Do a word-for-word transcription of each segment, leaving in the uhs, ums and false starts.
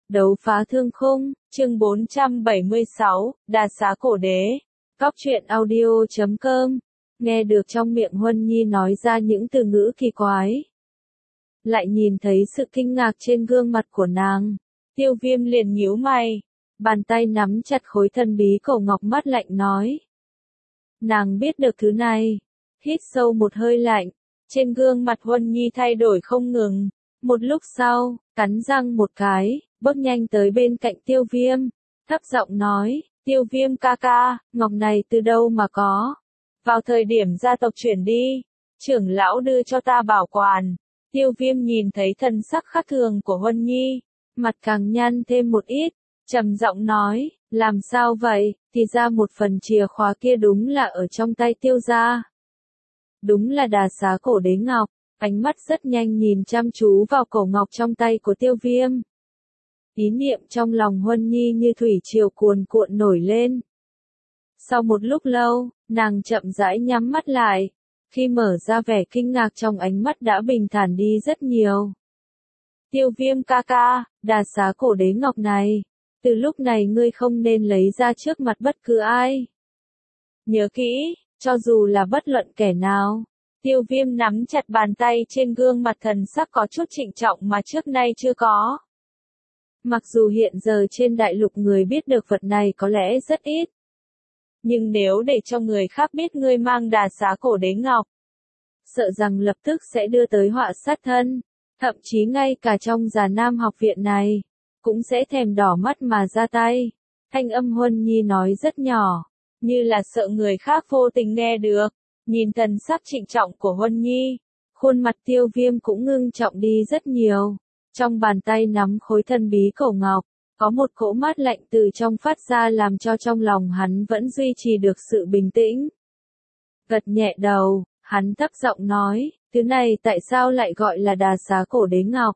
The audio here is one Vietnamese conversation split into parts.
Đấu phá thương khung, chương bốn trăm bảy mươi sáu, Đà Xá Cổ Đế. Góc truyện audio chấm com. Nghe được trong miệng Huân Nhi nói ra những từ ngữ kỳ quái. Lại nhìn thấy sự kinh ngạc trên gương mặt của nàng. Tiêu Viêm liền nhíu mày. Bàn tay nắm chặt khối thân bí cổ ngọc, mắt lạnh nói. Nàng biết được thứ này. Hít sâu một hơi lạnh. Trên gương mặt Huân Nhi thay đổi không ngừng. Một lúc sau, cắn răng một cái, bước nhanh tới bên cạnh Tiêu Viêm, thấp giọng nói, Tiêu Viêm ca ca, ngọc này từ đâu mà có? Vào thời điểm gia tộc chuyển đi, trưởng lão đưa cho ta bảo quản. Tiêu Viêm nhìn thấy thần sắc khác thường của Huân Nhi, mặt càng nhăn thêm một ít, trầm giọng nói, làm sao vậy? Thì ra một phần chìa khóa kia đúng là ở trong tay Tiêu gia. Đúng là Đà Xá Cổ Đế ngọc. Ánh mắt rất nhanh nhìn chăm chú vào cổ ngọc trong tay của Tiêu Viêm. Ý niệm trong lòng Huân Nhi như thủy triều cuồn cuộn nổi lên. Sau một lúc lâu, nàng chậm rãi nhắm mắt lại. Khi mở ra, vẻ kinh ngạc trong ánh mắt đã bình thản đi rất nhiều. Tiêu Viêm ca ca, Đà Xá Cổ Đế ngọc này, từ lúc này ngươi không nên lấy ra trước mặt bất cứ ai. Nhớ kỹ, cho dù là bất luận kẻ nào. Tiêu Viêm nắm chặt bàn tay, trên gương mặt thần sắc có chút trịnh trọng mà trước nay chưa có. Mặc dù hiện giờ trên đại lục người biết được vật này có lẽ rất ít. Nhưng nếu để cho người khác biết ngươi mang Đà Xá Cổ Đế ngọc, sợ rằng lập tức sẽ đưa tới họa sát thân. Thậm chí ngay cả trong Già Nam học viện này, cũng sẽ thèm đỏ mắt mà ra tay. Thanh âm Huân Nhi nói rất nhỏ, như là sợ người khác vô tình nghe được. Nhìn thần sắc trịnh trọng của Huân Nhi, khuôn mặt Tiêu Viêm cũng ngưng trọng đi rất nhiều. Trong bàn tay nắm khối thân bí cổ ngọc, có một cỗ mát lạnh từ trong phát ra làm cho trong lòng hắn vẫn duy trì được sự bình tĩnh. Gật nhẹ đầu, hắn thấp giọng nói, thứ này tại sao lại gọi là Đà Xá Cổ Đế ngọc?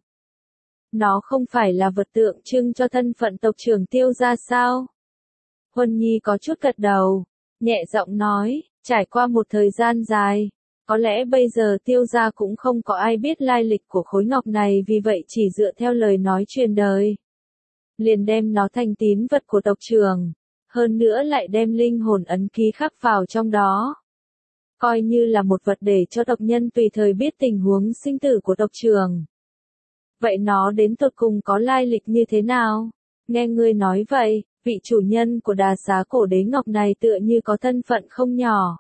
Nó không phải là vật tượng trưng cho thân phận tộc trưởng Tiêu gia sao? Huân Nhi có chút gật đầu, nhẹ giọng nói. Trải qua một thời gian dài, có lẽ bây giờ Tiêu gia cũng không có ai biết lai lịch của khối ngọc này, vì vậy chỉ dựa theo lời nói truyền đời. Liền đem nó thành tín vật của tộc trưởng, hơn nữa lại đem linh hồn ấn ký khắc vào trong đó. Coi như là một vật để cho tộc nhân tùy thời biết tình huống sinh tử của tộc trưởng. Vậy nó đến tột cùng có lai lịch như thế nào? Nghe ngươi nói vậy, vị chủ nhân của Đà Xá Cổ Đế ngọc này tựa như có thân phận không nhỏ.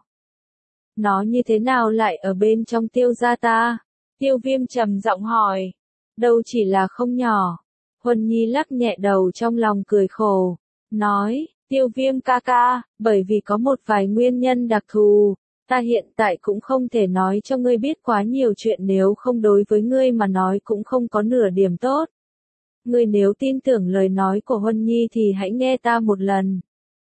Nó như thế nào lại ở bên trong Tiêu gia ta? Tiêu Viêm trầm giọng hỏi. Đâu chỉ là không nhỏ. Huân Nhi lắc nhẹ đầu, trong lòng cười khổ. Nói, Tiêu Viêm ca ca, bởi vì có một vài nguyên nhân đặc thù, ta hiện tại cũng không thể nói cho ngươi biết quá nhiều chuyện, nếu không đối với ngươi mà nói cũng không có nửa điểm tốt. Ngươi nếu tin tưởng lời nói của Huân Nhi thì hãy nghe ta một lần.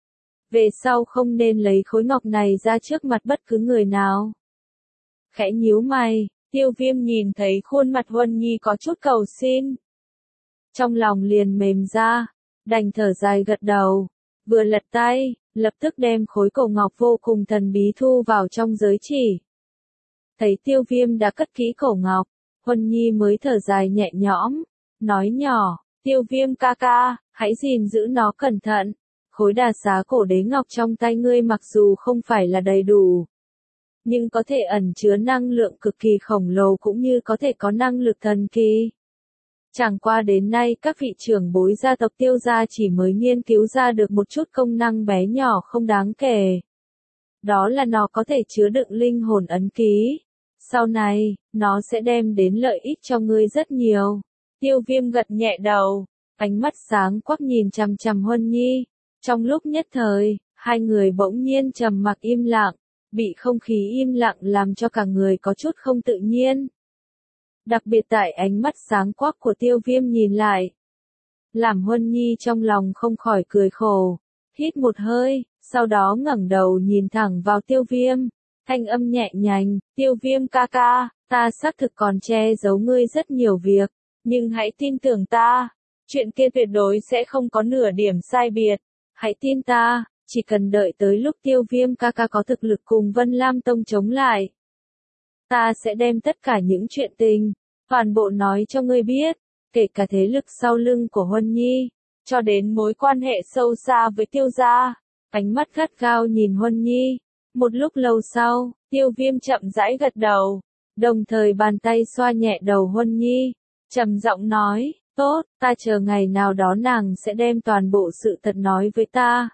Về sau không nên lấy khối ngọc này ra trước mặt bất cứ người nào. Khẽ nhíu mày, Tiêu Viêm nhìn thấy khuôn mặt Huân Nhi có chút cầu xin. Trong lòng liền mềm ra, đành thở dài gật đầu, vừa lật tay, lập tức đem khối cổ ngọc vô cùng thần bí thu vào trong giới chỉ. Thấy Tiêu Viêm đã cất kỹ cổ ngọc, Huân Nhi mới thở dài nhẹ nhõm, nói nhỏ, Tiêu Viêm ca ca, hãy gìn giữ nó cẩn thận. Khối Đà Xá Cổ Đế ngọc trong tay ngươi mặc dù không phải là đầy đủ, nhưng có thể ẩn chứa năng lượng cực kỳ khổng lồ, cũng như có thể có năng lực thần kỳ. Chẳng qua đến nay các vị trưởng bối gia tộc Tiêu gia chỉ mới nghiên cứu ra được một chút công năng bé nhỏ không đáng kể. Đó là nó có thể chứa đựng linh hồn ấn ký. Sau này, nó sẽ đem đến lợi ích cho ngươi rất nhiều. Tiêu Viêm gật nhẹ đầu, ánh mắt sáng quắc nhìn chằm chằm Huân Nhi. Trong lúc nhất thời, hai người bỗng nhiên trầm mặc im lặng, bị không khí im lặng làm cho cả người có chút không tự nhiên. Đặc biệt tại ánh mắt sáng quắc của Tiêu Viêm nhìn lại, làm Huân Nhi trong lòng không khỏi cười khổ, hít một hơi, sau đó ngẩng đầu nhìn thẳng vào Tiêu Viêm, thanh âm nhẹ nhàng, Tiêu Viêm ca ca, ta xác thực còn che giấu ngươi rất nhiều việc, nhưng hãy tin tưởng ta, chuyện kia tuyệt đối sẽ không có nửa điểm sai biệt. Hãy tin ta, chỉ cần đợi tới lúc Tiêu Viêm ca ca có thực lực cùng Vân Lam Tông chống lại, ta sẽ đem tất cả những chuyện tình, toàn bộ nói cho ngươi biết, kể cả thế lực sau lưng của Huân Nhi, cho đến mối quan hệ sâu xa với Tiêu gia. Ánh mắt gắt gao nhìn Huân Nhi. Một lúc lâu sau, Tiêu Viêm chậm rãi gật đầu, đồng thời bàn tay xoa nhẹ đầu Huân Nhi, trầm giọng nói, tốt, ta chờ ngày nào đó nàng sẽ đem toàn bộ sự thật nói với ta.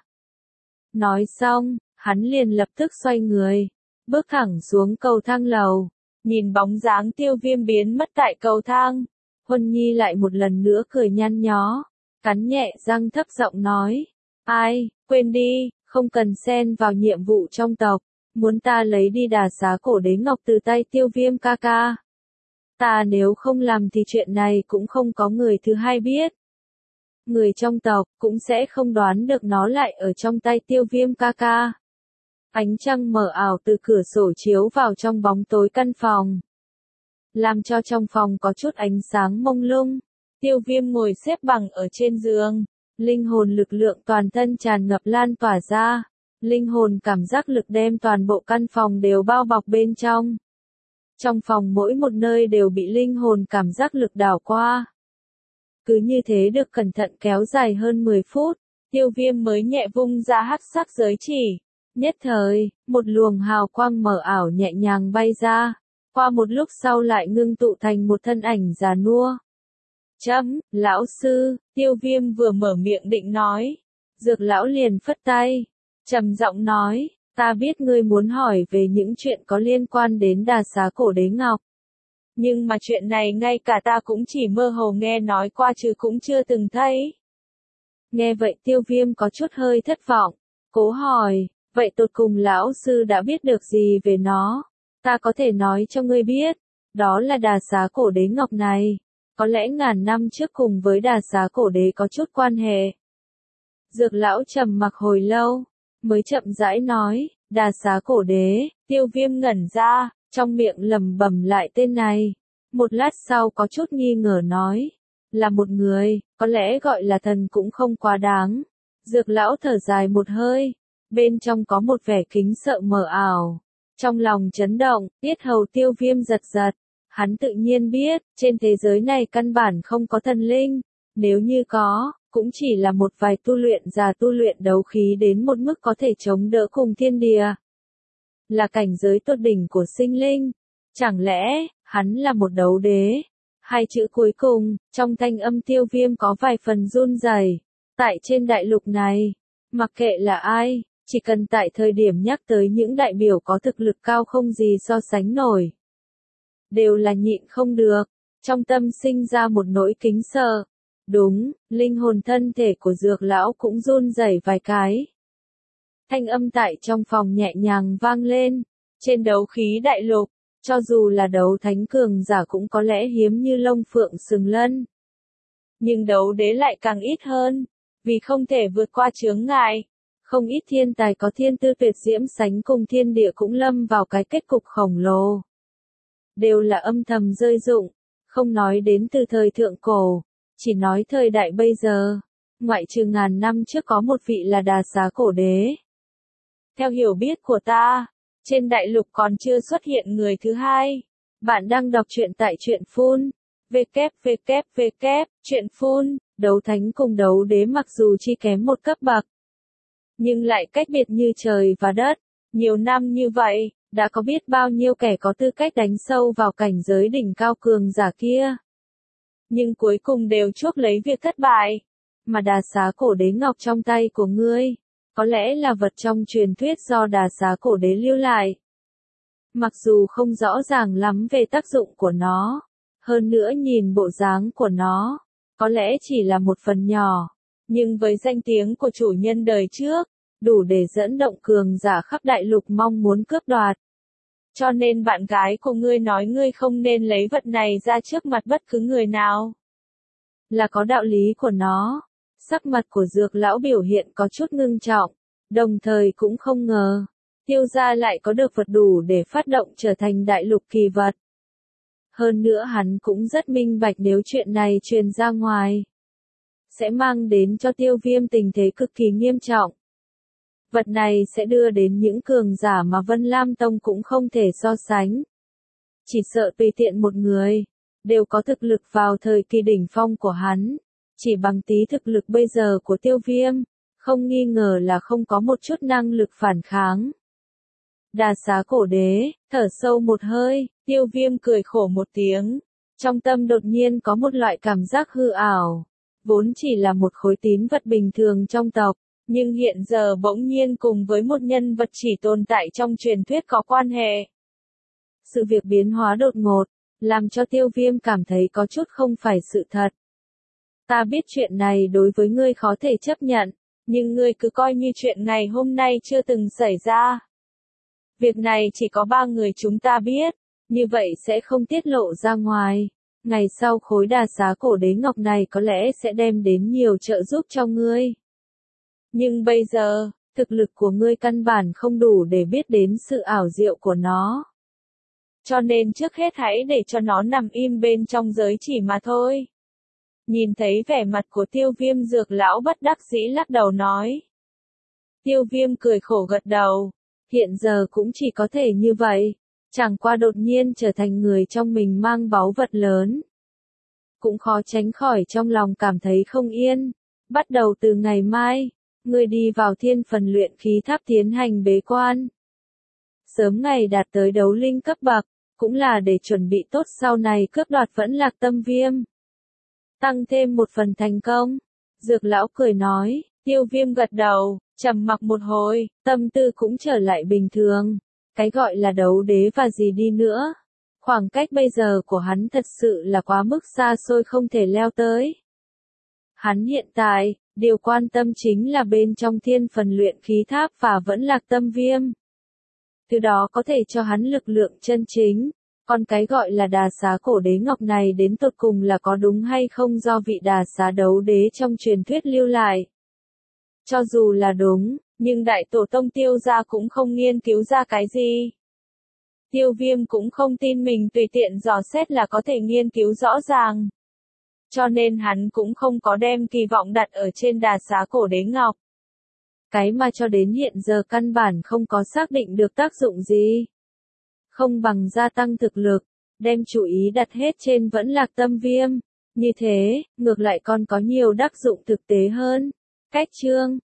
Nói xong, hắn liền lập tức xoay người, bước thẳng xuống cầu thang lầu, nhìn bóng dáng Tiêu Viêm biến mất tại cầu thang. Huân Nhi lại một lần nữa cười nhăn nhó, cắn nhẹ răng thấp giọng nói, ai, quên đi, không cần xen vào nhiệm vụ trong tộc, muốn ta lấy đi Đà Xá Cổ Đế Ngọc từ tay Tiêu Viêm ca ca. Ta nếu không làm thì chuyện này cũng không có người thứ hai biết. Người trong tộc cũng sẽ không đoán được nó lại ở trong tay Tiêu Viêm ca ca. Ánh trăng mờ ảo từ cửa sổ chiếu vào trong bóng tối căn phòng, làm cho trong phòng có chút ánh sáng mông lung. Tiêu Viêm ngồi xếp bằng ở trên giường, linh hồn lực lượng toàn thân tràn ngập lan tỏa ra, linh hồn cảm giác lực đem toàn bộ căn phòng đều bao bọc bên trong. Trong phòng mỗi một nơi đều bị linh hồn cảm giác lực đảo qua. Cứ như thế được cẩn thận kéo dài hơn mười phút, Tiêu Viêm mới nhẹ vung ra hắc sắc giới chỉ. Nhất thời, một luồng hào quang mờ ảo nhẹ nhàng bay ra, qua một lúc sau lại ngưng tụ thành một thân ảnh già nua. Chấm, lão sư, Tiêu Viêm vừa mở miệng định nói, Dược lão liền phất tay, trầm giọng nói, ta biết ngươi muốn hỏi về những chuyện có liên quan đến Đà Xá Cổ Đế Ngọc. Nhưng mà chuyện này ngay cả ta cũng chỉ mơ hồ nghe nói qua chứ cũng chưa từng thấy. Nghe vậy Tiêu Viêm có chút hơi thất vọng, cố hỏi, vậy tột cùng lão sư đã biết được gì về nó? Ta có thể nói cho ngươi biết, đó là Đà Xá Cổ Đế Ngọc này, có lẽ ngàn năm trước cùng với Đà Xá Cổ Đế có chút quan hệ. Dược lão trầm mặc hồi lâu, mới chậm rãi nói, Đà Xá Cổ Đế. Tiêu Viêm ngẩn ra, trong miệng lẩm bẩm lại tên này. Một lát sau có chút nghi ngờ nói, là một người, có lẽ gọi là thần cũng không quá đáng. Dược lão thở dài một hơi, bên trong có một vẻ kính sợ mờ ảo. Trong lòng chấn động, yết hầu Tiêu Viêm giật giật. Hắn tự nhiên biết, trên thế giới này căn bản không có thần linh. Nếu như có, cũng chỉ là một vài tu luyện già tu luyện đấu khí đến một mức có thể chống đỡ cùng thiên địa. Là cảnh giới tốt đỉnh của sinh linh. Chẳng lẽ, hắn là một đấu đế? Hai chữ cuối cùng, trong thanh âm Tiêu Viêm có vài phần run rẩy. Tại trên đại lục này, mặc kệ là ai, chỉ cần tại thời điểm nhắc tới những đại biểu có thực lực cao không gì so sánh nổi, đều là nhịn không được, trong tâm sinh ra một nỗi kính sợ. Đúng, linh hồn thân thể của Dược lão cũng run rẩy vài cái. Thanh âm tại trong phòng nhẹ nhàng vang lên, trên đấu khí đại lục, cho dù là đấu thánh cường giả cũng có lẽ hiếm như lông phượng sừng lân. Nhưng đấu đế lại càng ít hơn, vì không thể vượt qua chướng ngại. Không ít thiên tài có thiên tư tuyệt diễm sánh cùng thiên địa cũng lâm vào cái kết cục khổng lồ. Đều là âm thầm rơi rụng, không nói đến từ thời thượng cổ, chỉ nói thời đại bây giờ, ngoại trừ ngàn năm trước có một vị là Đà Xá Cổ Đế. Theo hiểu biết của ta, trên đại lục còn chưa xuất hiện người thứ hai. Bạn đang đọc truyện tại truyện phun, www, truyện phun, đấu thánh cùng đấu đế mặc dù chỉ kém một cấp bậc, nhưng lại cách biệt như trời và đất. Nhiều năm như vậy, đã có biết bao nhiêu kẻ có tư cách đánh sâu vào cảnh giới đỉnh cao cường giả kia. Nhưng cuối cùng đều chuốc lấy việc thất bại. Mà Đà Xá Cổ Đế Ngọc trong tay của ngươi, có lẽ là vật trong truyền thuyết do Đà Xá Cổ Đế lưu lại. Mặc dù không rõ ràng lắm về tác dụng của nó, hơn nữa nhìn bộ dáng của nó, có lẽ chỉ là một phần nhỏ, nhưng với danh tiếng của chủ nhân đời trước, đủ để dẫn động cường giả khắp đại lục mong muốn cướp đoạt. Cho nên bạn gái của ngươi nói ngươi không nên lấy vật này ra trước mặt bất cứ người nào. Là có đạo lý của nó. Sắc mặt của Dược lão biểu hiện có chút ngưng trọng, đồng thời cũng không ngờ, Tiêu gia lại có được vật đủ để phát động trở thành đại lục kỳ vật. Hơn nữa hắn cũng rất minh bạch nếu chuyện này truyền ra ngoài, sẽ mang đến cho Tiêu Viêm tình thế cực kỳ nghiêm trọng. Vật này sẽ đưa đến những cường giả mà Vân Lam Tông cũng không thể so sánh. Chỉ sợ tùy tiện một người, đều có thực lực vào thời kỳ đỉnh phong của hắn. Chỉ bằng tí thực lực bây giờ của Tiêu Viêm, không nghi ngờ là không có một chút năng lực phản kháng. Đà Xá Cổ Đế, thở sâu một hơi, Tiêu Viêm cười khổ một tiếng. Trong tâm đột nhiên có một loại cảm giác hư ảo. Vốn chỉ là một khối tín vật bình thường trong tộc, nhưng hiện giờ bỗng nhiên cùng với một nhân vật chỉ tồn tại trong truyền thuyết có quan hệ. Sự việc biến hóa đột ngột, làm cho Tiêu Viêm cảm thấy có chút không phải sự thật. Ta biết chuyện này đối với ngươi khó thể chấp nhận, nhưng ngươi cứ coi như chuyện ngày hôm nay chưa từng xảy ra. Việc này chỉ có ba người chúng ta biết, như vậy sẽ không tiết lộ ra ngoài. Ngày sau khối Đà Xá Cổ Đế ngọc này có lẽ sẽ đem đến nhiều trợ giúp cho ngươi. Nhưng bây giờ, thực lực của ngươi căn bản không đủ để biết đến sự ảo diệu của nó. Cho nên trước hết hãy để cho nó nằm im bên trong giới chỉ mà thôi. Nhìn thấy vẻ mặt của Tiêu Viêm, Dược lão bất đắc dĩ lắc đầu nói. Tiêu Viêm cười khổ gật đầu. Hiện giờ cũng chỉ có thể như vậy. Chẳng qua đột nhiên trở thành người trong mình mang báu vật lớn. Cũng khó tránh khỏi trong lòng cảm thấy không yên. Bắt đầu từ ngày mai, ngươi đi vào thiên phần luyện khí tháp tiến hành bế quan. Sớm ngày đạt tới đấu linh cấp bậc, cũng là để chuẩn bị tốt sau này cướp đoạt Vẫn Lạc Tâm Viêm. Tăng thêm một phần thành công. Dược lão cười nói, Tiêu Viêm gật đầu, trầm mặc một hồi, tâm tư cũng trở lại bình thường. Cái gọi là đấu đế và gì đi nữa. Khoảng cách bây giờ của hắn thật sự là quá mức xa xôi không thể leo tới. Hắn hiện tại, điều quan tâm chính là bên trong thiên phần luyện khí tháp và Vẫn Lạc Tâm Viêm. Từ đó có thể cho hắn lực lượng chân chính. Còn cái gọi là Đà Xá Cổ Đế ngọc này đến tột cùng là có đúng hay không do vị Đà Xá đấu đế trong truyền thuyết lưu lại. Cho dù là đúng, nhưng đại tổ tông Tiêu gia cũng không nghiên cứu ra cái gì. Tiêu Viêm cũng không tin mình tùy tiện dò xét là có thể nghiên cứu rõ ràng. Cho nên hắn cũng không có đem kỳ vọng đặt ở trên Đà Xá Cổ Đế ngọc. Cái mà cho đến hiện giờ căn bản không có xác định được tác dụng gì. Không bằng gia tăng thực lực, đem chú ý đặt hết trên Vẫn Lạc Tâm Viêm. Như thế, ngược lại còn có nhiều tác dụng thực tế hơn. Cách chương